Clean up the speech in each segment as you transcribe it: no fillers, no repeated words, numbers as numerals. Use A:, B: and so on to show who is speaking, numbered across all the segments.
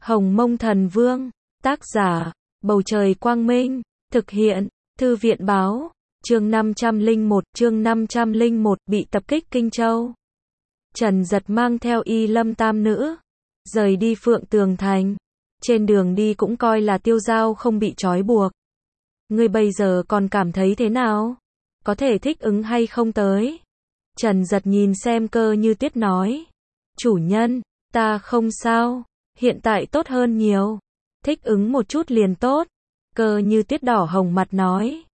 A: Hồng Mông Thần Vương, tác giả, Bầu Trời Quang Minh, thực hiện, Thư viện Báo, chương 501, bị tập kích Kinh Châu. Trần Dật mang theo Y Lâm tam nữ, rời đi Phượng Tường Thành. Trên đường đi cũng coi là tiêu dao không bị trói buộc. Ngươi bây giờ còn cảm thấy thế nào? Có thể thích ứng hay không tới? Trần Dật nhìn xem Cơ Như Tuyết nói. Chủ nhân, ta không sao, hiện tại tốt hơn nhiều. Thích ứng một chút liền tốt. Cơ Như Tuyết đỏ hồng mặt nói.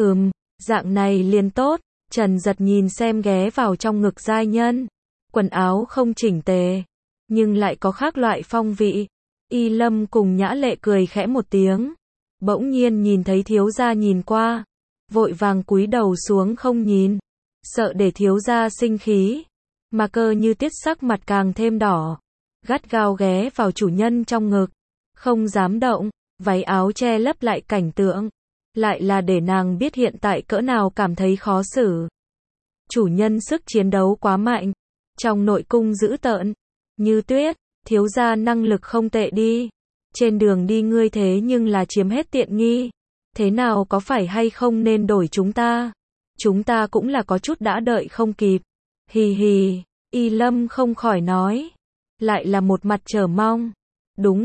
A: Dạng này liền tốt. Trần Dật nhìn xem ghé vào trong ngực giai nhân. Quần áo không chỉnh tề, nhưng lại có khác loại phong vị. Y Lâm cùng Nhã Lệ cười khẽ một tiếng. Bỗng nhiên nhìn thấy thiếu gia nhìn qua, vội vàng cúi đầu xuống không nhìn, sợ để thiếu gia sinh khí. Mà Cơ Như Tuyết sắc mặt càng thêm đỏ, gắt gao ghé vào chủ nhân trong ngực, không dám động, váy áo che lấp lại cảnh tượng, lại là để nàng biết hiện tại cỡ nào cảm thấy khó xử. Chủ nhân sức chiến đấu quá mạnh, trong nội cung dữ tợn. Như Tuyết, thiếu gia năng lực không tệ đi. Trên đường đi ngươi thế nhưng là chiếm hết tiện nghi. Thế nào có phải hay không nên đổi chúng ta? Chúng ta cũng là có chút đã đợi không kịp. Hì hì, Y Lâm không khỏi nói. Lại là một mặt chờ mong. Đúng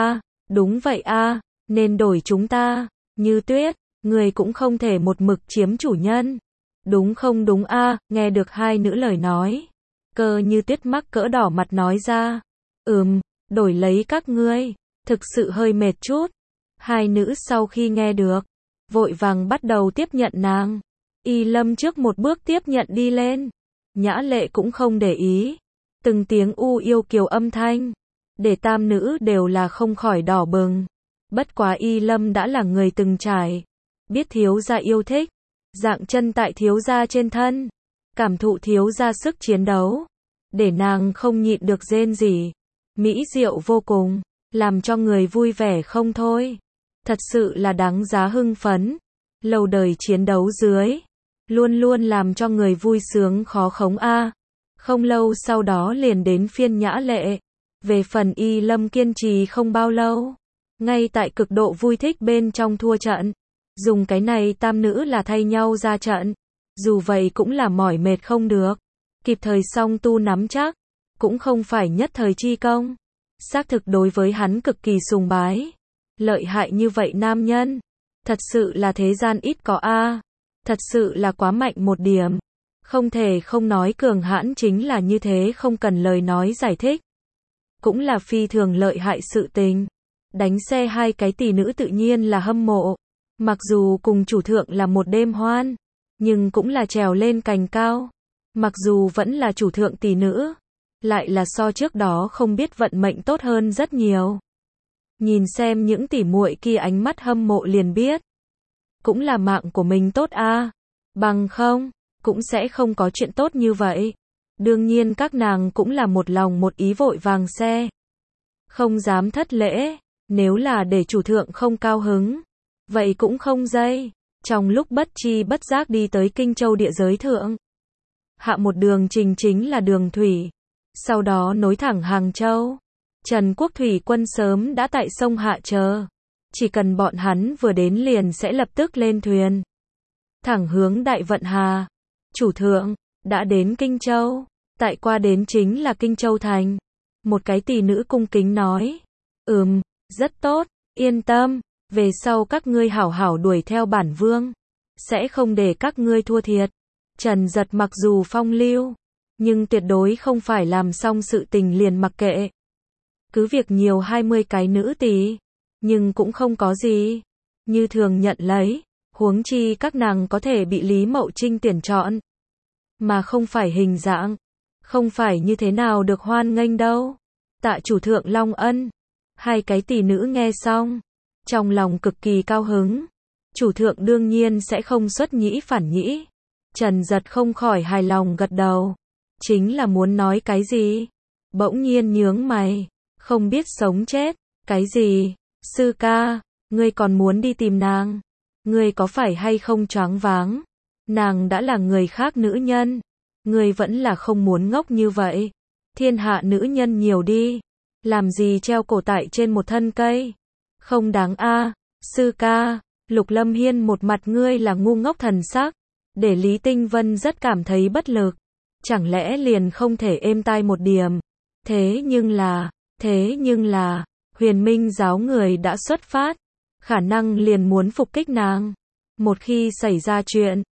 A: vậy a, nên đổi chúng ta. Như Tuyết, ngươi cũng không thể một mực chiếm chủ nhân. Đúng không đúng a? Nghe được hai nữ lời nói. Cơ Như Tuyết mắc cỡ đỏ mặt nói ra. Đổi lấy các ngươi. Thực sự hơi mệt chút. Hai nữ sau khi nghe được, vội vàng bắt đầu tiếp nhận nàng. Y Lâm trước một bước tiếp nhận đi lên. Nhã Lệ cũng không để ý. Từng tiếng u yêu kiều âm thanh, để tam nữ đều là không khỏi đỏ bừng. Bất quá Y Lâm đã là người từng trải, biết thiếu gia yêu thích, dạng chân tại thiếu gia trên thân, cảm thụ thiếu gia sức chiến đấu, để nàng không nhịn được rên rỉ. Mỹ diệu vô cùng, làm cho người vui vẻ không thôi. Thật sự là đáng giá hưng phấn. Lâu đời chiến đấu dưới, luôn luôn làm cho người vui sướng khó khống a. Không lâu sau đó liền đến phiên Nhã Lệ. Về phần Y Lâm kiên trì không bao lâu, ngay tại cực độ vui thích bên trong thua trận. Dùng cái này tam nữ là thay nhau ra trận. Dù vậy cũng là mỏi mệt không được. Kịp thời song tu nắm chắc, cũng không phải nhất thời chi công. Xác thực đối với hắn cực kỳ sùng bái. Lợi hại như vậy nam nhân, thật sự là thế gian ít có a. Thật sự là quá mạnh một điểm. Không thể không nói cường hãn chính là như thế, không cần lời nói giải thích. Cũng là phi thường lợi hại sự tình. Đánh xe hai cái tỷ nữ tự nhiên là hâm mộ. Mặc dù cùng chủ thượng là một đêm hoan, nhưng cũng là trèo lên cành cao. Mặc dù vẫn là chủ thượng tỷ nữ, lại là so trước đó không biết vận mệnh tốt hơn rất nhiều. Nhìn xem những tỷ muội kia ánh mắt hâm mộ liền biết, cũng là mạng của mình tốt a, bằng không cũng sẽ không có chuyện tốt như vậy. Đương nhiên các nàng cũng là một lòng một ý vội vàng xe, không dám thất lễ. Nếu là để chủ thượng không cao hứng, vậy cũng không dây. Trong lúc bất chi bất giác đi tới Kinh Châu địa giới thượng, hạ một đường trình chính là đường thủy, sau đó nối thẳng Hàng Châu. Trần Quốc thủy quân sớm đã tại sông hạ chờ, chỉ cần bọn hắn vừa đến liền sẽ lập tức lên thuyền, thẳng hướng Đại Vận Hà. Chủ thượng đã đến Kinh Châu, tại qua đến chính là Kinh Châu thành. Một cái tỷ nữ cung kính nói. Rất tốt, yên tâm, về sau các ngươi hảo hảo đuổi theo bản vương, sẽ không để các ngươi thua thiệt. Trần Dật mặc dù phong lưu, nhưng tuyệt đối không phải làm xong sự tình liền mặc kệ. Cứ việc nhiều 20 cái nữ tỷ, nhưng cũng không có gì, như thường nhận lấy. Huống chi các nàng có thể bị Lý Mậu Trinh tuyển chọn, mà không phải hình dạng, không phải như thế nào được hoan nghênh đâu. Tạ chủ thượng long ân. Hai cái tỷ nữ nghe xong, trong lòng cực kỳ cao hứng. Chủ thượng đương nhiên sẽ không xuất nhĩ phản nhĩ. Trần Dật không khỏi hài lòng gật đầu. Chính là muốn nói cái gì, bỗng nhiên nhướng mày, không biết sống chết. Cái gì? Sư ca, ngươi còn muốn đi tìm nàng? Ngươi có phải hay không choáng váng? Nàng đã là người khác nữ nhân, ngươi vẫn là không muốn ngốc như vậy. Thiên hạ nữ nhân nhiều đi, Làm gì treo cổ tại trên một thân cây? Không đáng a, sư ca. Lục Lâm Hiên một mặt ngươi là ngu ngốc thần sắc, để Lý Tinh Vân rất cảm thấy bất lực. Chẳng lẽ liền không thể êm tai một điểm? Thế nhưng là, Huyền Minh giáo người đã xuất phát, khả năng liền muốn phục kích nàng. Một khi xảy ra chuyện,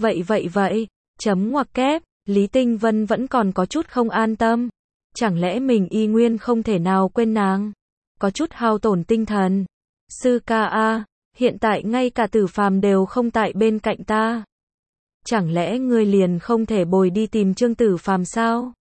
A: vậy, chấm ngoặc kép, Lý Tinh Vân vẫn còn có chút không an tâm. Chẳng lẽ mình y nguyên không thể nào quên nàng? Có chút hao tổn tinh thần. Sư ca a, hiện tại ngay cả Tử Phàm đều không tại bên cạnh ta. Chẳng lẽ ngươi liền không thể bồi đi tìm Trương Tử Phàm sao?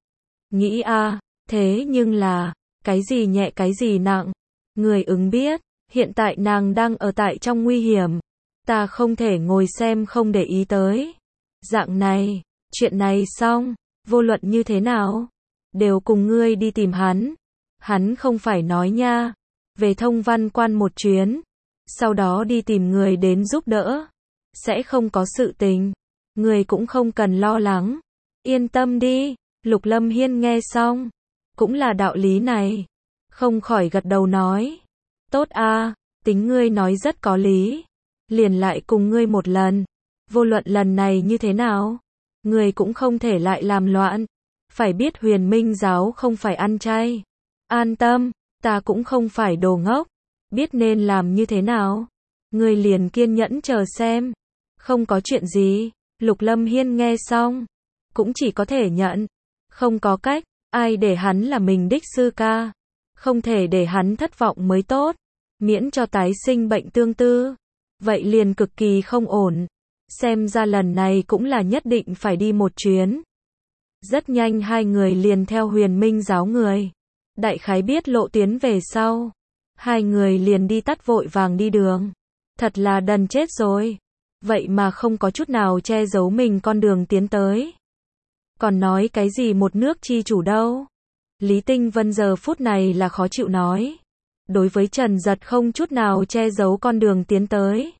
A: Nghĩ a, thế nhưng là, cái gì nhẹ cái gì nặng? Người ứng biết, hiện tại nàng đang ở tại trong nguy hiểm. Ta không thể ngồi xem không để ý tới. Dạng này, chuyện này xong, vô luận như thế nào, đều cùng ngươi đi tìm hắn. Hắn không phải nói nha, về Thông Văn Quan một chuyến, sau đó đi tìm người đến giúp đỡ. Sẽ không có sự tình, người cũng không cần lo lắng. Yên tâm đi, Lục Lâm Hiên nghe xong, cũng là đạo lý này. Không khỏi gật đầu nói, tốt a, tính ngươi nói rất có lý. Liền lại cùng ngươi một lần, vô luận lần này như thế nào, ngươi cũng không thể lại làm loạn. Phải biết Huyền Minh giáo không phải ăn chay. An tâm, ta cũng không phải đồ ngốc, biết nên làm như thế nào. Ngươi liền kiên nhẫn chờ xem. Không có chuyện gì. Lục Lâm Hiên nghe xong, cũng chỉ có thể nhận. Không có cách, ai để hắn là mình đích sư ca. Không thể để hắn thất vọng mới tốt. Miễn cho tái sinh bệnh tương tư. Vậy liền cực kỳ không ổn. Xem ra lần này cũng là nhất định phải đi một chuyến. Rất nhanh hai người liền theo Huyền Minh giáo người. Đại khái biết lộ tuyến về sau. Hai người liền đi tắt vội vàng đi đường. Thật là đần chết rồi. Vậy mà không có chút nào che giấu mình con đường tiến tới. Còn nói cái gì một nước chi chủ đâu. Lý Tinh Vân giờ phút này là khó chịu nói. Đối với Trần Giật không chút nào che giấu con đường tiến tới.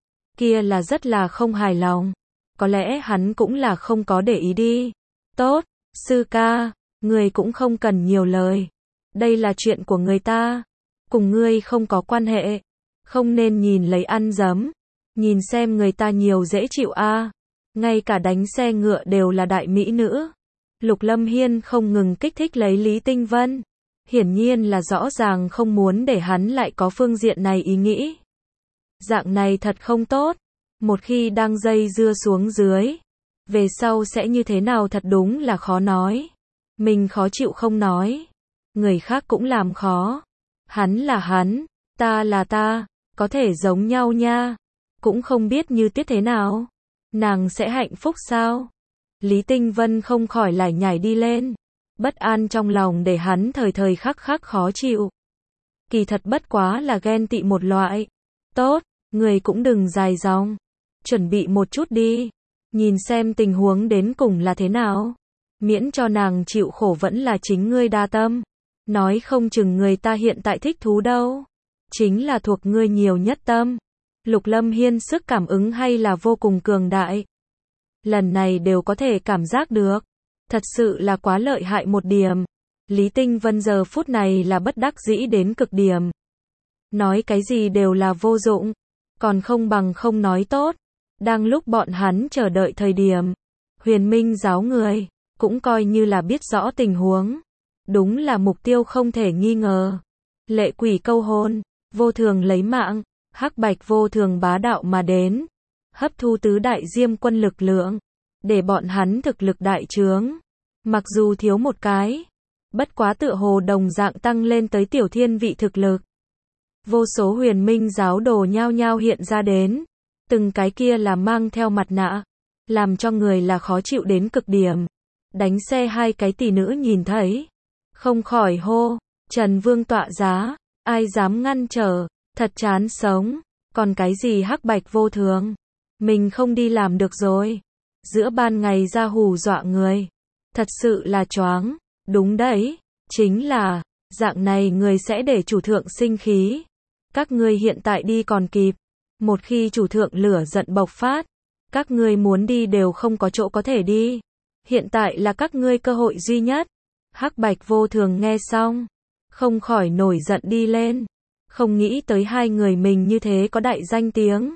A: Kia là rất là không hài lòng. Có lẽ hắn cũng là không có để ý đi. Tốt, sư ca, người cũng không cần nhiều lời. Đây là chuyện của người ta. Cùng ngươi không có quan hệ. Không nên nhìn lấy ăn dấm. Nhìn xem người ta nhiều dễ chịu a. Ngay cả đánh xe ngựa đều là đại mỹ nữ. Lục Lâm Hiên không ngừng kích thích lấy Lý Tinh Vân. Hiển nhiên là rõ ràng không muốn để hắn lại có phương diện này ý nghĩ. Dạng này thật không tốt. Một khi đang dây dưa xuống dưới, về sau sẽ như thế nào thật đúng là khó nói. Mình khó chịu không nói. Người khác cũng làm khó. Hắn là hắn, ta là ta, có thể giống nhau nha. Cũng không biết như tiết thế nào. Nàng sẽ hạnh phúc sao? Lý Tinh Vân không khỏi lải nhải đi lên. Bất an trong lòng để hắn thời thời khắc khắc khó chịu. Kỳ thật bất quá là ghen tị một loại. Tốt, người cũng đừng dài dòng. Chuẩn bị một chút đi. Nhìn xem tình huống đến cùng là thế nào. Miễn cho nàng chịu khổ vẫn là chính ngươi đa tâm. Nói không chừng người ta hiện tại thích thú đâu. Chính là thuộc ngươi nhiều nhất tâm. Lục Lâm Hiên sức cảm ứng hay là vô cùng cường đại. Lần này đều có thể cảm giác được. Thật sự là quá lợi hại một điểm. Lý Tinh Vân giờ phút này là bất đắc dĩ đến cực điểm. Nói cái gì đều là vô dụng. Còn không bằng không nói tốt. Đang lúc bọn hắn chờ đợi thời điểm. Huyền Minh giáo người, cũng coi như là biết rõ tình huống. Đúng là mục tiêu không thể nghi ngờ. Lệ quỷ câu hồn, vô thường lấy mạng. Hắc bạch vô thường bá đạo mà đến. Hấp thu tứ đại diêm quân lực lượng. Để bọn hắn thực lực đại trướng. Mặc dù thiếu một cái. Bất quá tựa hồ đồng dạng tăng lên tới tiểu thiên vị thực lực. Vô số Huyền Minh giáo đồ nhao nhao hiện ra đến. Từng cái kia là mang theo mặt nạ. Làm cho người là khó chịu đến cực điểm. Đánh xe hai cái tỷ nữ nhìn thấy. Không khỏi hô. Trần Vương tọa giá. Ai dám ngăn trở. Thật chán sống. Còn cái gì hắc bạch vô thường. Mình không đi làm được rồi. Giữa ban ngày ra hù dọa người. Thật sự là choáng. Đúng đấy. Chính là. Dạng này người sẽ để chủ thượng sinh khí. Các ngươi hiện tại đi còn kịp. Một khi chủ thượng lửa giận bộc phát. Các ngươi muốn đi đều không có chỗ có thể đi. Hiện tại là các ngươi cơ hội duy nhất. Hắc bạch vô thường nghe xong. không khỏi nổi giận đi lên. Không nghĩ tới hai người mình như thế có đại danh tiếng.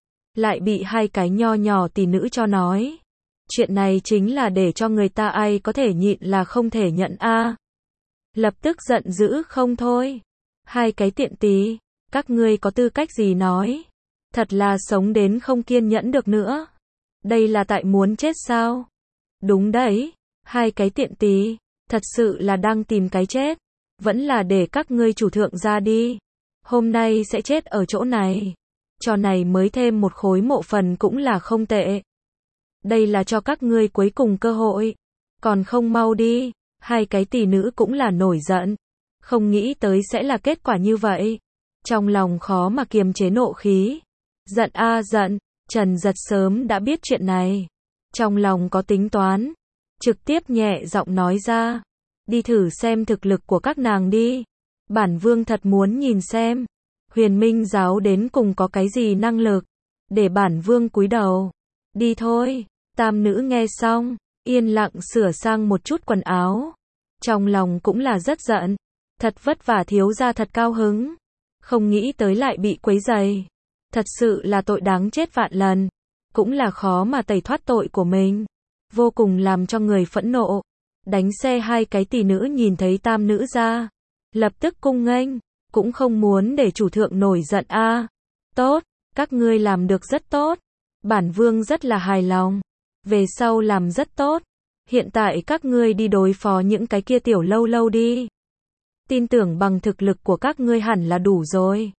A: Lại bị hai cái nho nhỏ tỷ nữ cho nói. Chuyện này chính là để cho người ta ai có thể nhịn là không thể nhận a. Lập tức giận dữ không thôi. Hai cái tiện tí, các ngươi có tư cách gì nói? Thật là sống đến không kiên nhẫn được nữa. Đây là tại muốn chết sao? Đúng đấy, hai cái tiện tí, thật sự là đang tìm cái chết. Vẫn là để các ngươi chủ thượng ra đi. Hôm nay sẽ chết ở chỗ này. Trò này mới thêm một khối mộ phần cũng là không tệ. Đây là cho các ngươi cuối cùng cơ hội. Còn không mau đi. Hai cái tỷ nữ cũng là nổi giận. Không nghĩ tới sẽ là kết quả như vậy. Trong lòng khó mà kiềm chế nộ khí. Giận a giận, Trần Giật sớm đã biết chuyện này. Trong lòng có tính toán. Trực tiếp nhẹ giọng nói ra. Đi thử xem thực lực của các nàng đi. Bản vương thật muốn nhìn xem. Huyền Minh giáo đến cùng có cái gì năng lực. Để bản vương cúi đầu. Đi thôi. Tam nữ nghe xong. Yên lặng sửa sang một chút quần áo. Trong lòng cũng là rất giận. Thật vất vả thiếu gia thật cao hứng. Không nghĩ tới lại bị quấy rầy. Thật sự là tội đáng chết vạn lần. Cũng là khó mà tẩy thoát tội của mình. Vô cùng làm cho người phẫn nộ. Đánh xe hai cái tỷ nữ nhìn thấy tam nữ ra. Lập tức cung nghênh. Cũng không muốn để chủ thượng nổi giận a. Tốt, các ngươi làm được rất tốt. Bản vương rất là hài lòng. Về sau làm rất tốt. Hiện tại các ngươi đi đối phó những cái kia tiểu lâu lâu đi. Tin tưởng bằng thực lực của các ngươi hẳn là đủ rồi.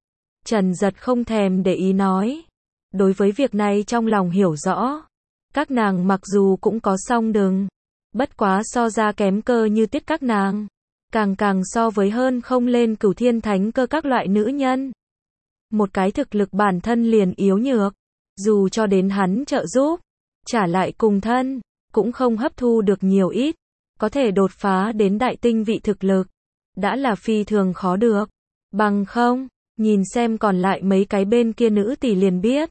A: Trần Giật không thèm để ý nói. Đối với việc này trong lòng hiểu rõ. Các nàng mặc dù cũng có song đừng. Bất quá so ra kém cơ như tiết các nàng. Càng so với hơn không lên cửu thiên thánh cơ các loại nữ nhân. Một cái thực lực bản thân liền yếu nhược. Dù cho đến hắn trợ giúp. Trả lại cùng thân. Cũng không hấp thu được nhiều ít. Có thể đột phá đến đại tinh vị thực lực. Đã là phi thường khó được. Bằng không, nhìn xem còn lại mấy cái bên kia nữ tỷ liền biết.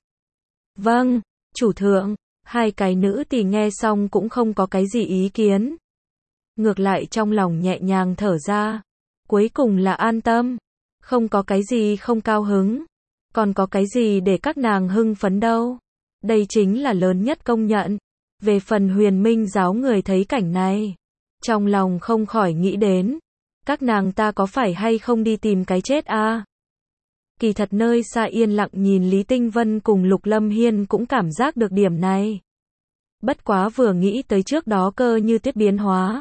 A: Vâng, chủ thượng. Hai cái nữ tỷ nghe xong cũng không có cái gì ý kiến. Ngược lại trong lòng nhẹ nhàng thở ra. Cuối cùng là an tâm. Không có cái gì không cao hứng. Còn có cái gì để các nàng hưng phấn đâu. Đây chính là lớn nhất công nhận. Về phần Huyền Minh giáo người thấy cảnh này. Trong lòng không khỏi nghĩ đến. Các nàng ta có phải hay không đi tìm cái chết a? Kỳ thật nơi xa yên lặng nhìn Lý Tinh Vân cùng Lục Lâm Hiên cũng cảm giác được điểm này. Bất quá vừa nghĩ tới trước đó cơ như tiết biến hóa.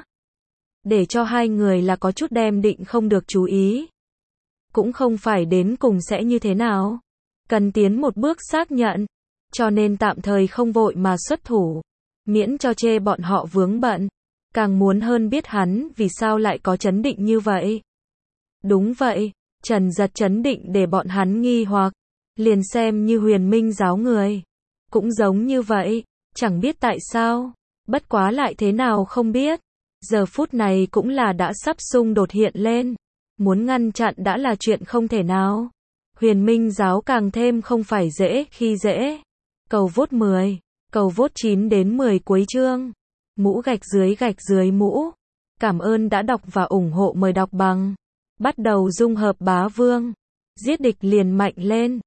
A: Để cho hai người là có chút đem định không được chú ý. Cũng không phải đến cùng sẽ như thế nào. Cần tiến một bước xác nhận. Cho nên tạm thời không vội mà xuất thủ. Miễn cho chê bọn họ vướng bận. Càng muốn hơn biết hắn vì sao lại có chấn định như vậy. Đúng vậy, Trần Giật chấn định để bọn hắn nghi hoặc. Liền xem như Huyền Minh giáo người. Cũng giống như vậy, chẳng biết tại sao. Bất quá lại thế nào không biết. Giờ phút này cũng là đã sắp xung đột hiện lên. Muốn ngăn chặn đã là chuyện không thể nào. Huyền Minh giáo càng thêm không phải dễ khi dễ. Cầu vote 10, cầu vote 9 đến 10 cuối chương. Mũ gạch dưới mũ. Cảm ơn đã đọc và ủng hộ, mời đọc bằng. Bắt đầu dung hợp bá vương. Giết địch liền mạnh lên.